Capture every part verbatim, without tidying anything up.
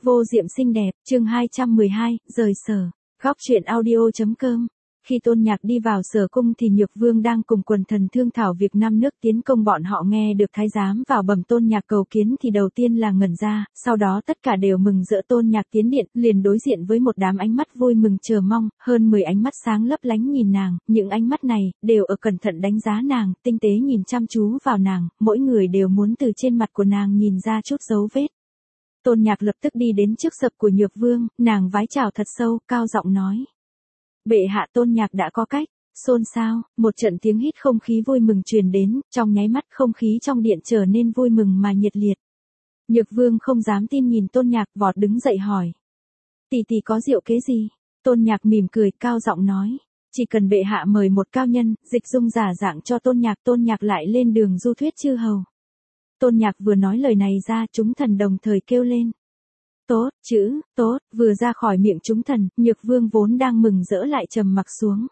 Vô diệm xinh đẹp, chương hai trăm mười hai, rời sở. Góc truyện audio.com. Khi Tôn Nhạc đi vào sở cung thì Nhược Vương đang cùng quần thần thương thảo việc năm nước tiến công. Bọn họ nghe được thái giám vào bẩm Tôn Nhạc cầu kiến thì đầu tiên là ngẩn ra, sau đó tất cả đều mừng rỡ. Tôn Nhạc tiến điện, liền đối diện với một đám ánh mắt vui mừng chờ mong, hơn mười ánh mắt sáng lấp lánh nhìn nàng, những ánh mắt này đều ở cẩn thận đánh giá nàng, tinh tế nhìn chăm chú vào nàng, mỗi người đều muốn từ trên mặt của nàng nhìn ra chút dấu vết. Tôn Nhạc lập tức đi đến trước sập của Nhược Vương, nàng vái chào thật sâu, cao giọng nói: "Bệ hạ." Tôn Nhạc đã có cách. Xôn xao, một trận tiếng hít không khí vui mừng truyền đến, trong nháy mắt không khí trong điện trở nên vui mừng mà nhiệt liệt. Nhược Vương không dám tin nhìn Tôn Nhạc, vọt đứng dậy hỏi: "Tỷ tỷ có diệu kế gì?" Tôn Nhạc mỉm cười, cao giọng nói: "Chỉ cần bệ hạ mời một cao nhân, dịch dung giả dạng cho Tôn Nhạc, Tôn Nhạc lại lên đường du thuyết chư hầu." Tôn Nhạc vừa nói lời này ra, chúng thần đồng thời kêu lên: "Tốt." Chữ tốt vừa ra khỏi miệng chúng thần, Nhược Vương vốn đang mừng rỡ lại trầm mặc xuống.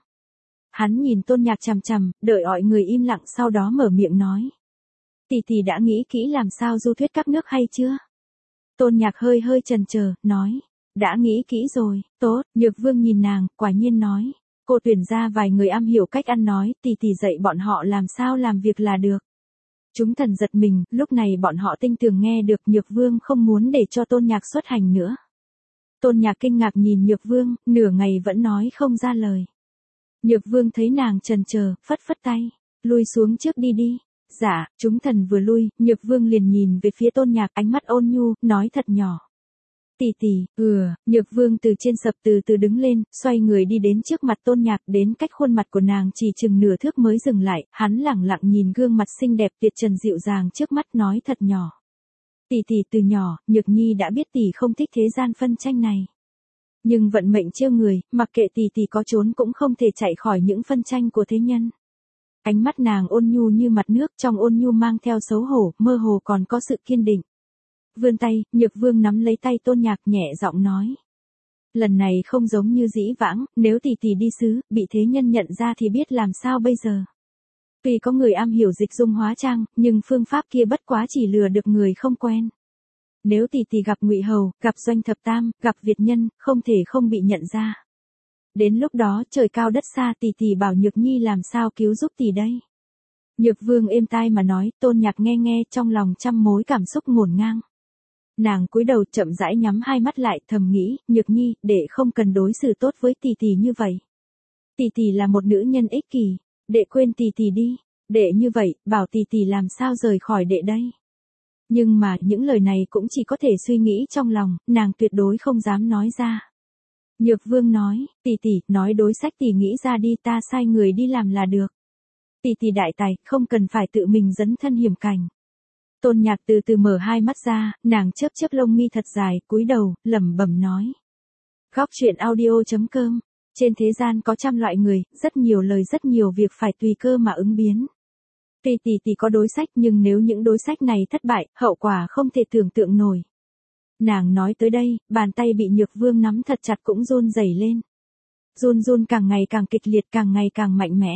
Hắn nhìn Tôn Nhạc chằm chằm, đợi mọi người im lặng, sau đó mở miệng nói: "Tỷ tỷ đã nghĩ kỹ làm sao du thuyết các nước hay chưa?" Tôn Nhạc hơi hơi chần chờ, nói: "Đã nghĩ kỹ rồi." "Tốt." Nhược Vương nhìn nàng, quả nhiên nói: "Cô tuyển ra vài người am hiểu cách ăn nói, tỷ tỷ dạy bọn họ làm sao làm việc là được." Chúng thần giật mình, lúc này bọn họ tinh tường nghe được Nhược Vương không muốn để cho Tôn Nhạc xuất hành nữa. Tôn Nhạc kinh ngạc nhìn Nhược Vương, nửa ngày vẫn nói không ra lời. Nhược Vương thấy nàng chần chờ, phất phất tay: "Lui xuống trước đi đi." "Dạ." Chúng thần vừa lui, Nhược Vương liền nhìn về phía Tôn Nhạc, ánh mắt ôn nhu, nói thật nhỏ: "Tỷ tỷ." "Ừ." Nhược Vương từ trên sập từ từ đứng lên, xoay người đi đến trước mặt Tôn Nhạc, đến cách khuôn mặt của nàng chỉ chừng nửa thước mới dừng lại, hắn lẳng lặng nhìn gương mặt xinh đẹp tuyệt trần dịu dàng trước mắt, nói thật nhỏ: "Tỷ tỷ, từ nhỏ, Nhược Nhi đã biết tỷ không thích thế gian phân tranh này. Nhưng vận mệnh trêu người, mặc kệ tỷ tỷ có trốn cũng không thể chạy khỏi những phân tranh của thế nhân." Ánh mắt nàng ôn nhu như mặt nước, trong ôn nhu mang theo xấu hổ, mơ hồ còn có sự kiên định. Vươn tay, Nhược Vương nắm lấy tay Tôn Nhạc, nhẹ giọng nói: "Lần này không giống như dĩ vãng, nếu tỷ tỷ đi xứ, bị thế nhân nhận ra thì biết làm sao bây giờ. Tuy có người am hiểu dịch dung hóa trang, nhưng phương pháp kia bất quá chỉ lừa được người không quen. Nếu tỷ tỷ gặp Ngụy Hầu, gặp Doanh Thập Tam, gặp Việt nhân, không thể không bị nhận ra. Đến lúc đó trời cao đất xa, tỷ tỷ bảo Nhược Nhi làm sao cứu giúp tỷ đây." Nhược Vương êm tai mà nói, Tôn Nhạc nghe nghe, trong lòng trăm mối cảm xúc ngổn ngang. Nàng cúi đầu chậm rãi nhắm hai mắt lại, thầm nghĩ: "Nhược Nhi, đệ không cần đối xử tốt với tỷ tỷ như vậy. Tỷ tỷ là một nữ nhân ích kỷ, đệ quên tỷ tỷ đi. Đệ như vậy, bảo tỷ tỷ làm sao rời khỏi đệ đây." Nhưng mà, những lời này cũng chỉ có thể suy nghĩ trong lòng, nàng tuyệt đối không dám nói ra. Nhược Vương nói: "Tỷ tỷ, nói đối sách tỷ nghĩ ra đi, ta sai người đi làm là được. Tỷ tỷ đại tài, không cần phải tự mình dấn thân hiểm cảnh." Tôn Nhạc từ từ mở hai mắt ra, nàng chớp chớp lông mi thật dài, cúi đầu, lẩm bẩm nói: Góc truyện audio.com. Trên thế gian có trăm loại người, rất nhiều lời rất nhiều việc phải tùy cơ mà ứng biến. Tuy tỷ tỷ có đối sách, nhưng nếu những đối sách này thất bại, hậu quả không thể tưởng tượng nổi. Nàng nói tới đây, bàn tay bị Nhược Vương nắm thật chặt cũng run rẩy lên. Run run càng ngày càng kịch liệt, càng ngày càng mạnh mẽ.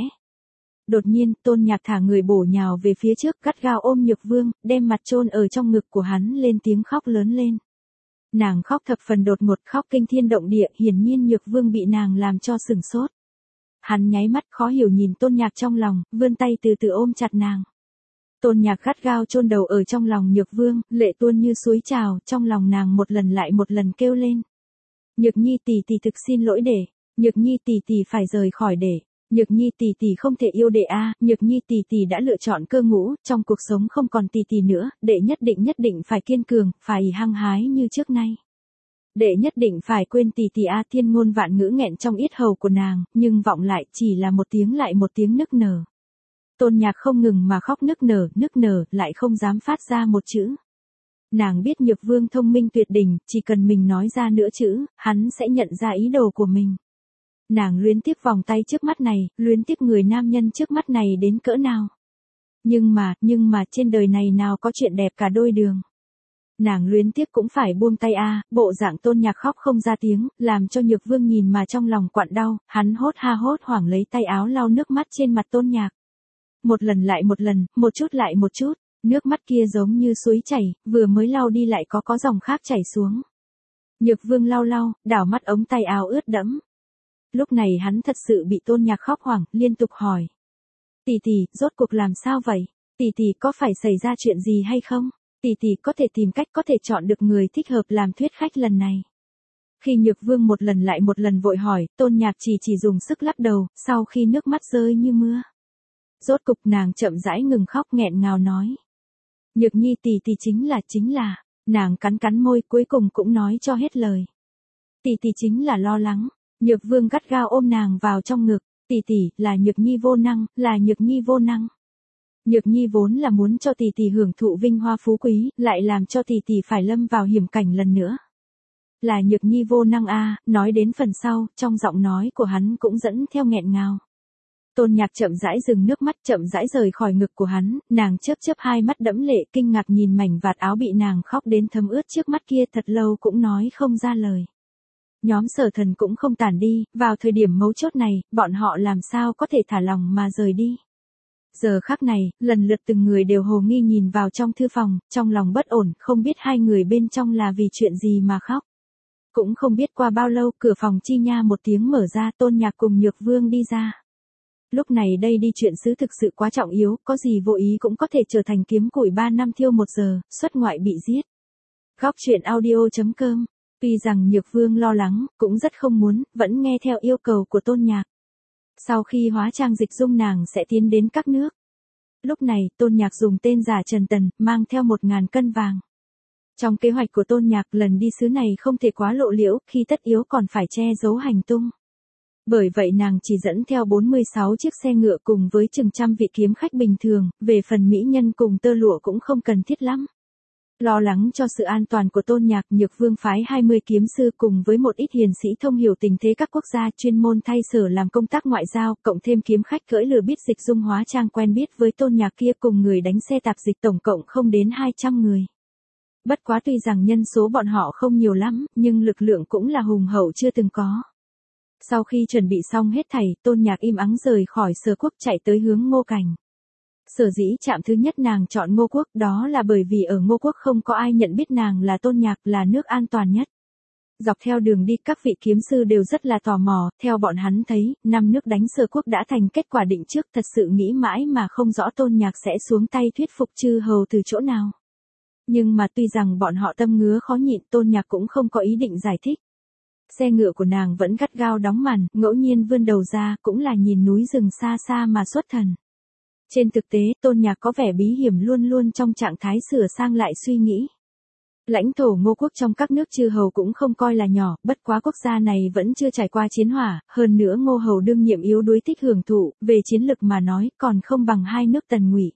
Đột nhiên, Tôn Nhạc thả người bổ nhào về phía trước, gắt gao ôm Nhược Vương, đem mặt chôn ở trong ngực của hắn, lên tiếng khóc lớn lên. Nàng khóc thập phần đột ngột, khóc kinh thiên động địa, hiển nhiên Nhược Vương bị nàng làm cho sửng sốt. Hắn nháy mắt khó hiểu nhìn Tôn Nhạc trong lòng, vươn tay từ từ ôm chặt nàng. Tôn Nhạc gắt gao chôn đầu ở trong lòng Nhược Vương, lệ tuôn như suối trào, trong lòng nàng một lần lại một lần kêu lên: "Nhược Nhi tỷ tỷ thực xin lỗi đệ. Nhược Nhi tỷ tỷ phải rời khỏi đệ. Nhược Nhi tỷ tỷ không thể yêu đệ a, Nhược Nhi tỷ tỷ đã lựa chọn cơ ngũ, trong cuộc sống không còn tỷ tỷ nữa, đệ nhất định nhất định phải kiên cường, phải hăng hái như trước nay. Đệ nhất định phải quên tỷ tỷ a." Thiên ngôn vạn ngữ nghẹn trong yết hầu của nàng, nhưng vọng lại chỉ là một tiếng lại một tiếng nức nở. Tôn Nhạc không ngừng mà khóc nức nở, nức nở, lại không dám phát ra một chữ. Nàng biết Nhược Vương thông minh tuyệt đỉnh, chỉ cần mình nói ra nửa chữ, hắn sẽ nhận ra ý đồ của mình. Nàng luyến tiếc vòng tay trước mắt này, luyến tiếc người nam nhân trước mắt này đến cỡ nào. Nhưng mà, nhưng mà trên đời này nào có chuyện đẹp cả đôi đường. Nàng luyến tiếc cũng phải buông tay a. Bộ dạng Tôn Nhạc khóc không ra tiếng, làm cho Nhược Vương nhìn mà trong lòng quặn đau, hắn hốt ha hốt hoảng lấy tay áo lau nước mắt trên mặt Tôn Nhạc. Một lần lại một lần, một chút lại một chút, nước mắt kia giống như suối chảy, vừa mới lau đi lại có có dòng khác chảy xuống. Nhược Vương lau lau, đảo mắt ống tay áo ướt đẫm. Lúc này hắn thật sự bị Tôn Nhạc khóc hoảng, liên tục hỏi. Tỷ tỷ, rốt cuộc làm sao vậy? Tỷ tỷ có phải xảy ra chuyện gì hay không? Tỷ tỷ có thể tìm cách có thể chọn được người thích hợp làm thuyết khách lần này. Khi Nhược Vương một lần lại một lần vội hỏi, Tôn Nhạc chỉ chỉ dùng sức lắc đầu, sau khi nước mắt rơi như mưa. Rốt cục nàng chậm rãi ngừng khóc nghẹn ngào nói. Nhược Nhi tỷ tỷ chính là chính là, nàng cắn cắn môi cuối cùng cũng nói cho hết lời. Tỷ tỷ chính là lo lắng, Nhược Vương gắt gao ôm nàng vào trong ngực, tỷ tỷ là Nhược Nhi vô năng, là Nhược Nhi vô năng. Nhược Nhi vốn là muốn cho tỷ tỷ hưởng thụ vinh hoa phú quý, lại làm cho tỷ tỷ phải lâm vào hiểm cảnh lần nữa. Là Nhược Nhi vô năng a, nói đến phần sau, trong giọng nói của hắn cũng dẫn theo nghẹn ngào. Tôn Nhạc chậm rãi dừng nước mắt, chậm rãi rời khỏi ngực của hắn, nàng chớp chớp hai mắt đẫm lệ, kinh ngạc nhìn mảnh vạt áo bị nàng khóc đến thấm ướt trước mắt kia, thật lâu cũng nói không ra lời. Nhóm Sở Thần cũng không tản đi, vào thời điểm mấu chốt này, bọn họ làm sao có thể thả lòng mà rời đi. Giờ khắc này, lần lượt từng người đều hồ nghi nhìn vào trong thư phòng, trong lòng bất ổn, không biết hai người bên trong là vì chuyện gì mà khóc. Cũng không biết qua bao lâu, cửa phòng chi nha một tiếng mở ra, Tôn Nhạc cùng Nhược Vương đi ra. Lúc này đây đi chuyện xứ thực sự quá trọng yếu, có gì vô ý cũng có thể trở thành kiếm củi ba năm thiêu một giờ, xuất ngoại bị giết. Góc truyện audio chấm com. Tuy rằng Nhược Vương lo lắng, cũng rất không muốn, vẫn nghe theo yêu cầu của Tôn Nhạc. Sau khi hóa trang dịch dung nàng sẽ tiến đến các nước. Lúc này, Tôn Nhạc dùng tên giả Trần Tần, mang theo một ngàn cân vàng. Trong kế hoạch của Tôn Nhạc, lần đi xứ này không thể quá lộ liễu, khi tất yếu còn phải che giấu hành tung. Bởi vậy nàng chỉ dẫn theo bốn mươi sáu chiếc xe ngựa cùng với chừng trăm vị kiếm khách bình thường, về phần mỹ nhân cùng tơ lụa cũng không cần thiết lắm. Lo lắng cho sự an toàn của Tôn Nhạc, Nhược Vương phái hai mươi kiếm sư cùng với một ít hiền sĩ thông hiểu tình thế các quốc gia chuyên môn thay sở làm công tác ngoại giao, cộng thêm kiếm khách cưỡi lừa biết dịch dung hóa trang quen biết với Tôn Nhạc kia cùng người đánh xe tạp dịch tổng cộng không đến hai trăm người. Bất quá tuy rằng nhân số bọn họ không nhiều lắm, nhưng lực lượng cũng là hùng hậu chưa từng có. Sau khi chuẩn bị xong hết thảy, Tôn Nhạc im ắng rời khỏi Sở Quốc chạy tới hướng Ngô Cảnh. Sở dĩ trạm thứ nhất nàng chọn Ngô Quốc đó là bởi vì ở Ngô Quốc không có ai nhận biết nàng là Tôn Nhạc, là nước an toàn nhất. Dọc theo đường đi các vị kiếm sư đều rất là tò mò, theo bọn hắn thấy, năm nước đánh Sở Quốc đã thành kết quả định trước, thật sự nghĩ mãi mà không rõ Tôn Nhạc sẽ xuống tay thuyết phục chư hầu từ chỗ nào. Nhưng mà tuy rằng bọn họ tâm ngứa khó nhịn, Tôn Nhạc cũng không có ý định giải thích. Xe ngựa của nàng vẫn gắt gao đóng màn, ngẫu nhiên vươn đầu ra, cũng là nhìn núi rừng xa xa mà xuất thần. Trên thực tế, Tôn Nhạc có vẻ bí hiểm luôn luôn trong trạng thái sửa sang lại suy nghĩ. Lãnh thổ Ngô Quốc trong các nước chư hầu cũng không coi là nhỏ, bất quá quốc gia này vẫn chưa trải qua chiến hỏa, hơn nữa Ngô hầu đương nhiệm yếu đuối thích hưởng thụ, về chiến lực mà nói, còn không bằng hai nước Tần Ngụy.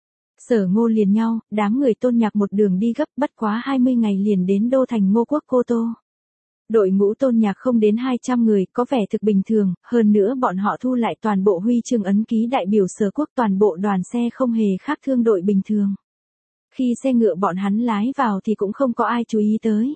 Sở Ngô liền nhau, đám người Tôn Nhạc một đường đi gấp, bất quá hai mươi ngày liền đến đô thành Ngô Quốc Cô Tô. Đội ngũ Tôn Nhạc không đến hai trăm người, có vẻ thực bình thường, hơn nữa bọn họ thu lại toàn bộ huy chương ấn ký đại biểu Sở Quốc, toàn bộ đoàn xe không hề khác thương đội bình thường. Khi xe ngựa bọn hắn lái vào thì cũng không có ai chú ý tới.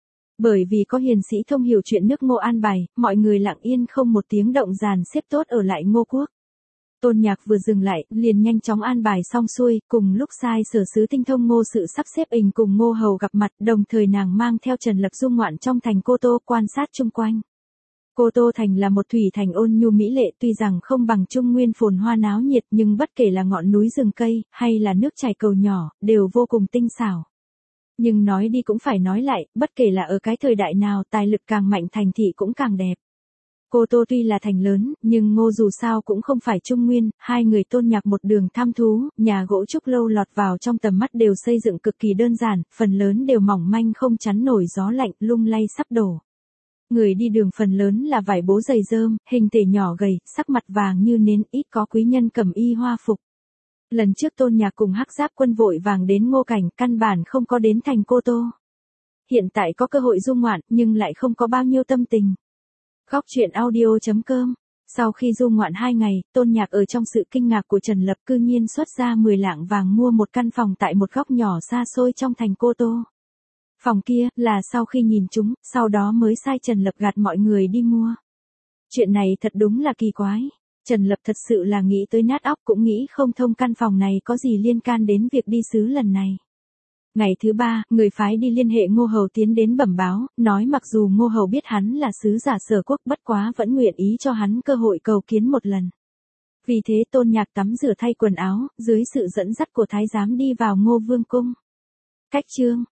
Bởi vì có hiền sĩ thông hiểu chuyện nước Ngô an bài, mọi người lặng yên không một tiếng động dàn xếp tốt ở lại Ngô Quốc. Tôn Nhạc vừa dừng lại, liền nhanh chóng an bài xong xuôi, cùng lúc sai sở sứ tinh thông Ngô sự sắp xếp ình cùng Ngô hầu gặp mặt, đồng thời nàng mang theo Trần Lập du ngoạn trong thành Cô Tô quan sát chung quanh. Cô Tô thành là một thủy thành ôn nhu mỹ lệ, tuy rằng không bằng Trung Nguyên phồn hoa náo nhiệt, nhưng bất kể là ngọn núi rừng cây, hay là nước chảy cầu nhỏ, đều vô cùng tinh xảo. Nhưng nói đi cũng phải nói lại, bất kể là ở cái thời đại nào, tài lực càng mạnh thành thị cũng càng đẹp. Cô Tô tuy là thành lớn, nhưng Ngô dù sao cũng không phải Trung Nguyên, hai người Tôn Nhạc một đường thăm thú, nhà gỗ trúc lâu lọt vào trong tầm mắt đều xây dựng cực kỳ đơn giản, phần lớn đều mỏng manh không chắn nổi gió lạnh, lung lay sắp đổ. Người đi đường phần lớn là vải bố dày rơm, hình thể nhỏ gầy, sắc mặt vàng như nến, ít có quý nhân cầm y hoa phục. Lần trước Tôn Nhạc cùng Hắc Giáp quân vội vàng đến Ngô Cảnh, căn bản không có đến thành Cô Tô. Hiện tại có cơ hội du ngoạn, nhưng lại không có bao nhiêu tâm tình. Góc truyện audio chấm com. Sau khi du ngoạn hai ngày, Tôn Nhạc ở trong sự kinh ngạc của Trần Lập cư nhiên xuất ra mười lạng vàng mua một căn phòng tại một góc nhỏ xa xôi trong thành Cô Tô. Phòng kia, là sau khi nhìn chúng, sau đó mới sai Trần Lập gạt mọi người đi mua. Chuyện này thật đúng là kỳ quái. Trần Lập thật sự là nghĩ tới nát óc cũng nghĩ không thông căn phòng này có gì liên can đến việc đi xứ lần này. Ngày thứ ba, người phái đi liên hệ Ngô Hầu tiến đến bẩm báo, nói mặc dù Ngô Hầu biết hắn là sứ giả Sở Quốc bất quá vẫn nguyện ý cho hắn cơ hội cầu kiến một lần. Vì thế Tôn Nhạc tắm rửa thay quần áo, dưới sự dẫn dắt của thái giám đi vào Ngô Vương cung. Cách chương